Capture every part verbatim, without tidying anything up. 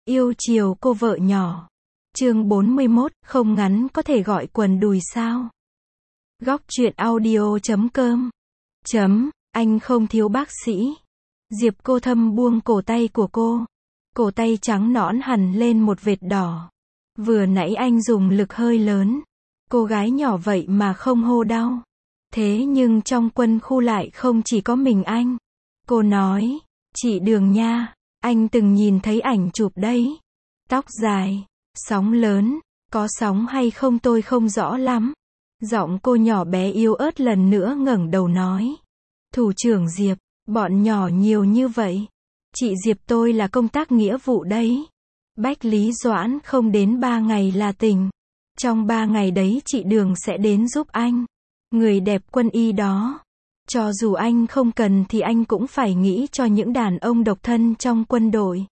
Yêu chiều cô vợ nhỏ. Chương bốn mươi mốt, không ngắn có thể gọi quần đùi sao? Góc truyện audio chấm com. Chấm, anh không thiếu bác sĩ. Diệp Cô Thâm buông cổ tay của cô. Cổ tay trắng nõn hằn lên một vệt đỏ. Vừa nãy anh dùng lực hơi lớn. Cô gái nhỏ vậy mà không hô đau. Thế nhưng trong quân khu lại không chỉ có mình anh. Cô nói, chị Đường nha, anh từng nhìn thấy ảnh chụp đấy. Tóc dài, sóng lớn, có sóng hay không tôi không rõ lắm. Giọng cô nhỏ bé yếu ớt lần nữa ngẩng đầu nói. Thủ trưởng Diệp, bọn nhỏ nhiều như vậy. Chị Diệp tôi là công tác nghĩa vụ đấy. Bách Lý Doãn không đến ba ngày là tỉnh. Trong ba ngày đấy chị Đường sẽ đến giúp anh. Người đẹp quân y đó. Cho dù anh không cần thì anh cũng phải nghĩ cho những đàn ông độc thân trong quân đội.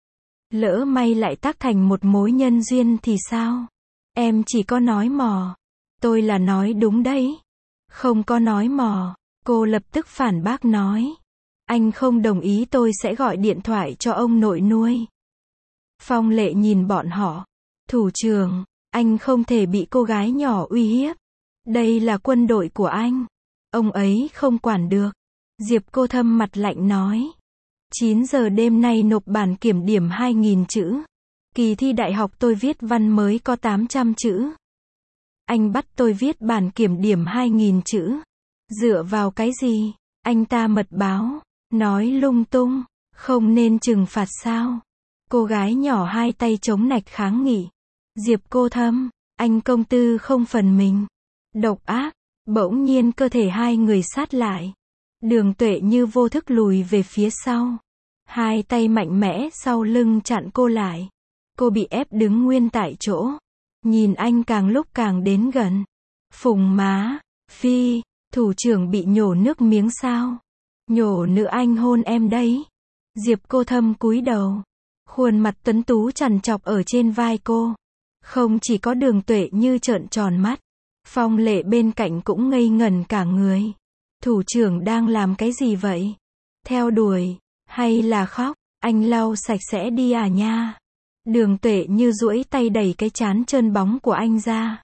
Lỡ may lại tác thành một mối nhân duyên thì sao? Em chỉ có nói mò. Tôi là nói đúng đấy. Không có nói mò. Cô lập tức phản bác nói. Anh không đồng ý tôi sẽ gọi điện thoại cho ông nội nuôi. Phong Lệ nhìn bọn họ. Thủ trưởng, anh không thể bị cô gái nhỏ uy hiếp. Đây là quân đội của anh. Ông ấy không quản được. Diệp Cô Thâm mặt lạnh nói. chín giờ đêm nay nộp bản kiểm điểm hai nghìn chữ. Kỳ thi đại học tôi viết văn mới có tám trăm chữ. Anh bắt tôi viết bản kiểm điểm hai nghìn chữ. Dựa vào cái gì? Anh ta mật báo. Nói lung tung. Không nên trừng phạt sao? Cô gái nhỏ hai tay chống nạch kháng nghị. Diệp Cô Thâm, anh công tư không phần mình. Độc ác. Bỗng nhiên cơ thể hai người sát lại. Đường Tuệ Như vô thức lùi về phía sau. Hai tay mạnh mẽ sau lưng chặn cô lại. Cô bị ép đứng nguyên tại chỗ. Nhìn anh càng lúc càng đến gần. Phùng má, Phi, thủ trưởng bị nhổ nước miếng sao? Nhổ nữa anh hôn em đấy. Diệp Cô Thâm cúi đầu. Khuôn mặt tuấn tú trằn trọc ở trên vai cô. Không chỉ có Đường Tuệ Như trợn tròn mắt. Phong Lệ bên cạnh cũng ngây ngẩn cả người. Thủ trưởng đang làm cái gì vậy? Theo đuổi, hay là khóc? Anh lau sạch sẽ đi à nha. Đường Tuệ Như duỗi tay đẩy cái trán trơn bóng của anh ra.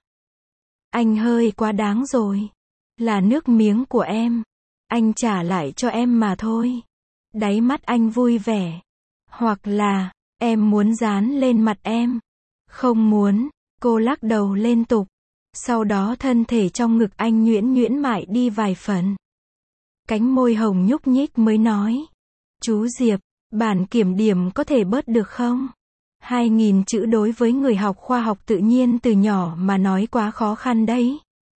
Anh hơi quá đáng rồi. Là nước miếng của em. Anh trả lại cho em mà thôi. Đáy mắt anh vui vẻ. Hoặc là, em muốn dán lên mặt em. Không muốn, cô lắc đầu liên tục. Sau đó thân thể trong ngực anh nhuyễn nhuyễn mại đi vài phần. Cánh môi hồng nhúc nhích mới nói. Chú Diệp, bản kiểm điểm có thể bớt được không? Hai nghìn chữ đối với người học khoa học tự nhiên từ nhỏ mà nói quá khó khăn đấy.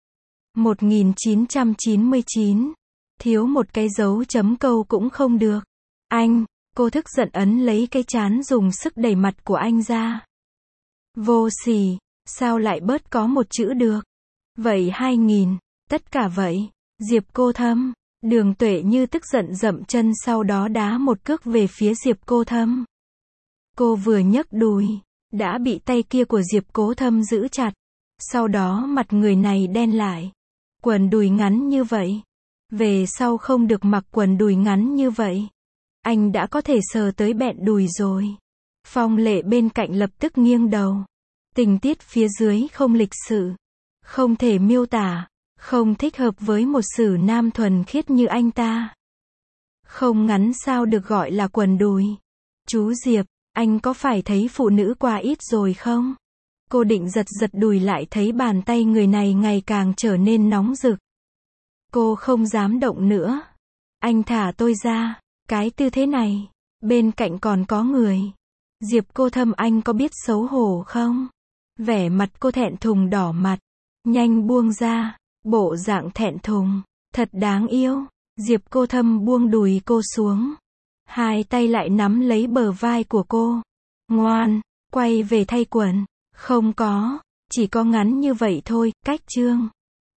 một nghìn chín trăm chín mươi chín. Thiếu một cái dấu chấm câu cũng không được. Anh, cô thức giận ấn lấy cái trán dùng sức đẩy mặt của anh ra. Vô sỉ. Sao lại bớt có một chữ được? Vậy hai nghìn, tất cả vậy. Diệp Cô Thâm, Đường Tuệ Như tức giận dậm chân sau đó đá một cước về phía Diệp Cô Thâm. Cô vừa nhấc đùi, đã bị tay kia của Diệp Cố Thâm giữ chặt. Sau đó mặt người này đen lại. Quần đùi ngắn như vậy. Về sau không được mặc quần đùi ngắn như vậy. Anh đã có thể sờ tới bẹn đùi rồi. Phong Lệ bên cạnh lập tức nghiêng đầu. Tình tiết phía dưới không lịch sự, không thể miêu tả, không thích hợp với một sử nam thuần khiết như anh ta. Không ngắn sao được gọi là quần đùi. Chú Diệp, anh có phải thấy phụ nữ quá ít rồi không? Cô định giật giật đùi lại thấy bàn tay người này ngày càng trở nên nóng rực. Cô không dám động nữa. Anh thả tôi ra. Cái tư thế này, bên cạnh còn có người. Diệp Cô Thâm anh có biết xấu hổ không? Vẻ mặt cô thẹn thùng đỏ mặt. Nhanh buông ra. Bộ dạng thẹn thùng. Thật đáng yêu. Diệp Cô Thâm buông đùi cô xuống. Hai tay lại nắm lấy bờ vai của cô. Ngoan, quay về thay quần. Không có. Chỉ có ngắn như vậy thôi. Cách chương.